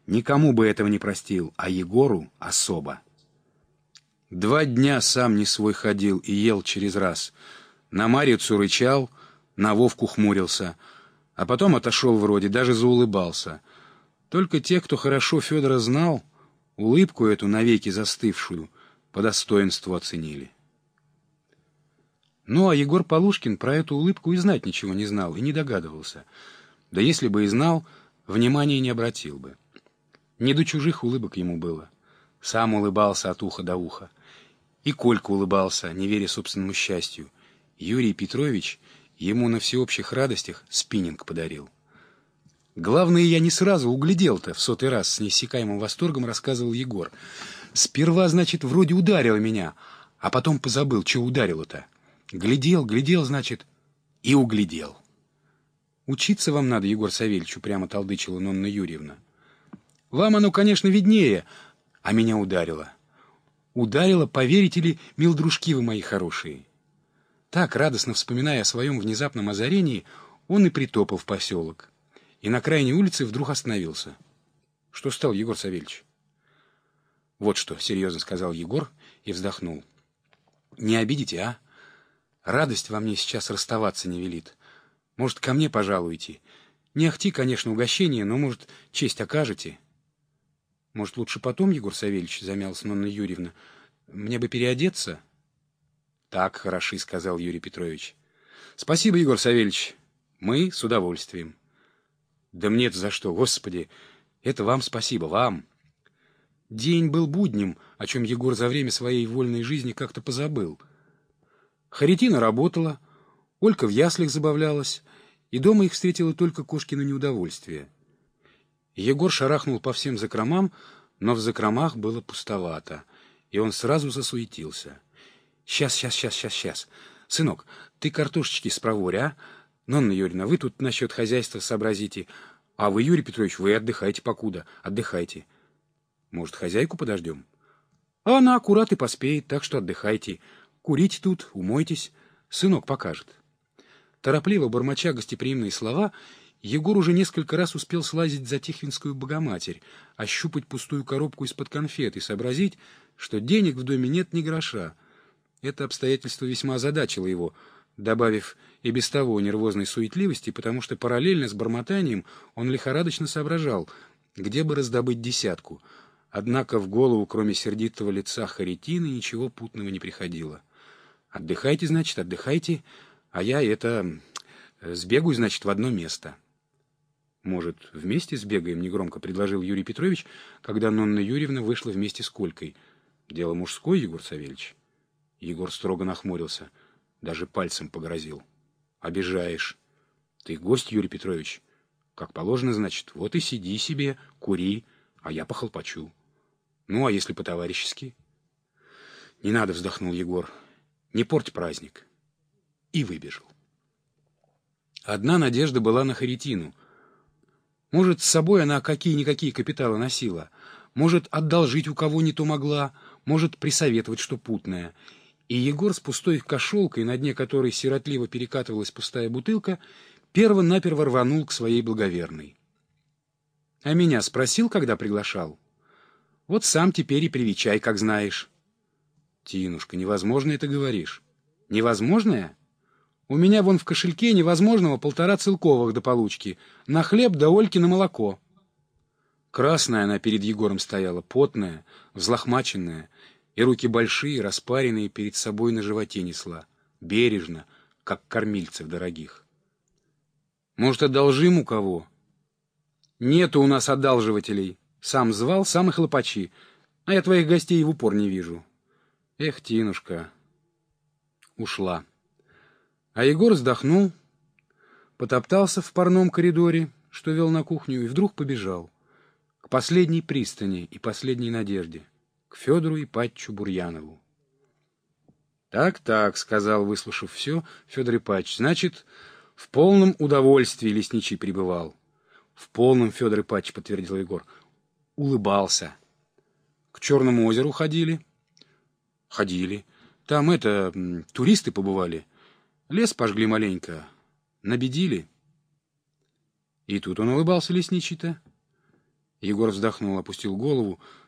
Никому бы этого не простил, а Егору особо. 2 дня сам не свой ходил и ел через раз. На Марицу рычал, на Вовку хмурился, а потом отошел вроде, даже заулыбался. Только те, кто хорошо Федора знал, улыбку эту навеки застывшую по достоинству оценили. Ну, а Егор Полушкин про эту улыбку и знать ничего не знал, и не догадывался. Да если бы и знал, внимания не обратил бы. Не до чужих улыбок ему было. Сам улыбался от уха до уха. И Колька улыбался, не веря собственному счастью. Юрий Петрович ему на всеобщих радостях спиннинг подарил. Главное, я не сразу углядел-то, в 100-й раз с неиссякаемым восторгом рассказывал Егор. Сперва, значит, вроде ударило меня, а потом позабыл, что ударило-то. Глядел, значит, и углядел. Учиться вам надо, Егор Савельевич, прямо толдычила Нонна Юрьевна. Вам оно, конечно, виднее, а меня ударило. Ударило, поверите ли, мил дружки вы мои хорошие. Так, радостно вспоминая о своем внезапном озарении, он и притопал в поселок. И на крайней улице вдруг остановился. Что стал, Егор Савельевич? Вот что, серьезно сказал Егор и вздохнул. Не обидите, а? Радость во мне сейчас расставаться не велит. Может, ко мне пожалуете? Не ахти, конечно, угощение, но, может, честь окажете? Может, лучше потом, Егор Савельевич, замялась Нонна Юрьевна. Мне бы переодеться? Так, хороши, сказал Юрий Петрович. Спасибо, Егор Савельевич. Мы с удовольствием. Да мне-то за что, Господи! Это вам спасибо, вам. День был будним, о чем Егор за время своей вольной жизни как-то позабыл. Харитина работала, Олька в яслях забавлялась, и дома их встретило только кошкино неудовольствие. Егор шарахнул по всем закромам, но в закромах было пустовато, и он сразу засуетился. Сейчас. Сынок, ты картошечки спроворь, а? Нонна Юрьевна, вы тут насчет хозяйства сообразите, а вы, Юрий Петрович, вы отдыхайте покуда, отдыхайте. Может, хозяйку подождем? А она аккурат и поспеет, так что отдыхайте. Курите тут, умойтесь, сынок покажет. Торопливо бормоча гостеприимные слова, Егор уже несколько раз успел слазить за Тихвинскую Богоматерь, ощупать пустую коробку из-под конфет и сообразить, что денег в доме нет ни гроша. Это обстоятельство весьма озадачило его, добавив и без того нервозной суетливости, потому что параллельно с бормотанием он лихорадочно соображал, где бы раздобыть десятку. Однако в голову, кроме сердитого лица Харитины, ничего путного не приходило. «Отдыхайте, значит, отдыхайте, а я сбегаю, значит, в одно место». «Может, вместе сбегаем?» — негромко предложил Юрий Петрович, когда Нонна Юрьевна вышла вместе с Колькой. «Дело мужское, Егор Савельевич». Егор строго нахмурился, даже пальцем погрозил. «Обижаешь. Ты гость, Юрий Петрович. Как положено, значит, вот и сиди себе, кури, а я похлопочу. Ну, а если по-товарищески?» «Не надо», — вздохнул Егор. «Не порть праздник». И выбежал. Одна надежда была на Харитину. Может, с собой она какие-никакие капиталы носила, может, одолжить у кого не то могла, может, присоветовать что путное. И Егор с пустой кошелкой, на дне которой сиротливо перекатывалась пустая бутылка, перво-наперво рванул к своей благоверной. «А меня спросил, когда приглашал? Вот сам теперь и привечай, как знаешь». «Тинушка, невозможно это говоришь». «Невозможное? У меня вон в кошельке невозможного 1,5 целковых до получки, на хлеб да Ольки на молоко». Красная она перед Егором стояла, потная, взлохмаченная, и руки большие, распаренные, перед собой на животе несла, бережно, как кормильцев дорогих. «Может, одолжим у кого?» «Нету у нас одалживателей. Сам звал, сам и хлопачи, а я твоих гостей в упор не вижу». «Эх, Тинушка». Ушла. А Егор вздохнул, потоптался в парном коридоре, что вел на кухню, и вдруг побежал к последней пристани и последней надежде, к Федору Ипатьевичу Бурьянову. «Так», — сказал, выслушав все, Федор Ипатьевич, — «значит, в полном удовольствии лесничий пребывал». «В полном, Федор Ипатьевич», — подтвердил Егор. Улыбался. «К Черному озеру ходили?» «Ходили. Там туристы побывали. Лес пожгли маленько. Набедили». И тут он улыбался лесничий-то. Егор вздохнул, опустил голову.